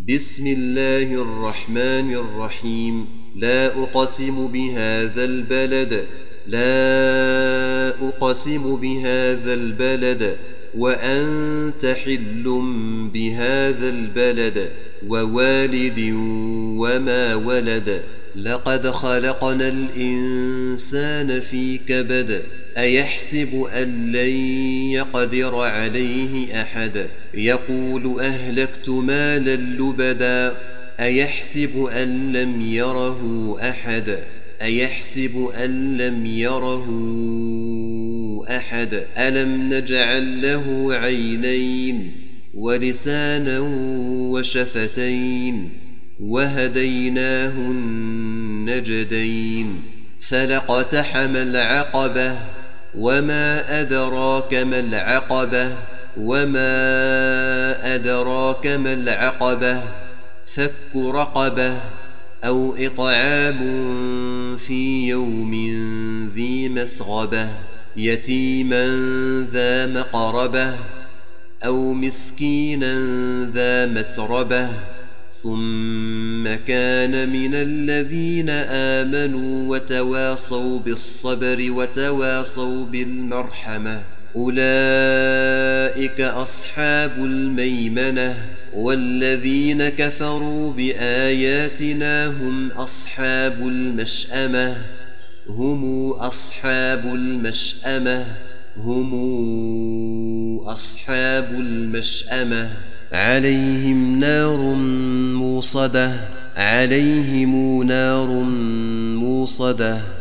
بسم الله الرحمن الرحيم. لا أقسم بهذا البلد، لا أقسم بهذا البلد، وأنت حل بهذا البلد، ووالد وما ولد. لقد خلقنا الإنسان في كبد. أيحسب أن لن يقدر عليه أحد. يقول أهلكت مالا لبدا. أيحسب أن لم يره أحد. أيحسب أن لم يره أحد. ألم نجعل له عينين ولسانا وشفتين وهديناه النجدين. فلاقتحم العقبة وما أدراك ما العقبة وما أدراك ما العقبة. فك رقبة أو إطعام في يوم ذي مسغبة. يتيما ذا مقربة أو مسكينا ذا متربة. ثم كان من الذين آمنوا وتواصوا بالصبر وتواصوا بالمرحمة. أولئك أصحاب الميمنة. والذين كفروا بآياتنا هم أصحاب المشأمة. هم أصحاب المشأمة. هم أصحاب المشأمة. عليهم نار موصدة. عليهم نار موصدة.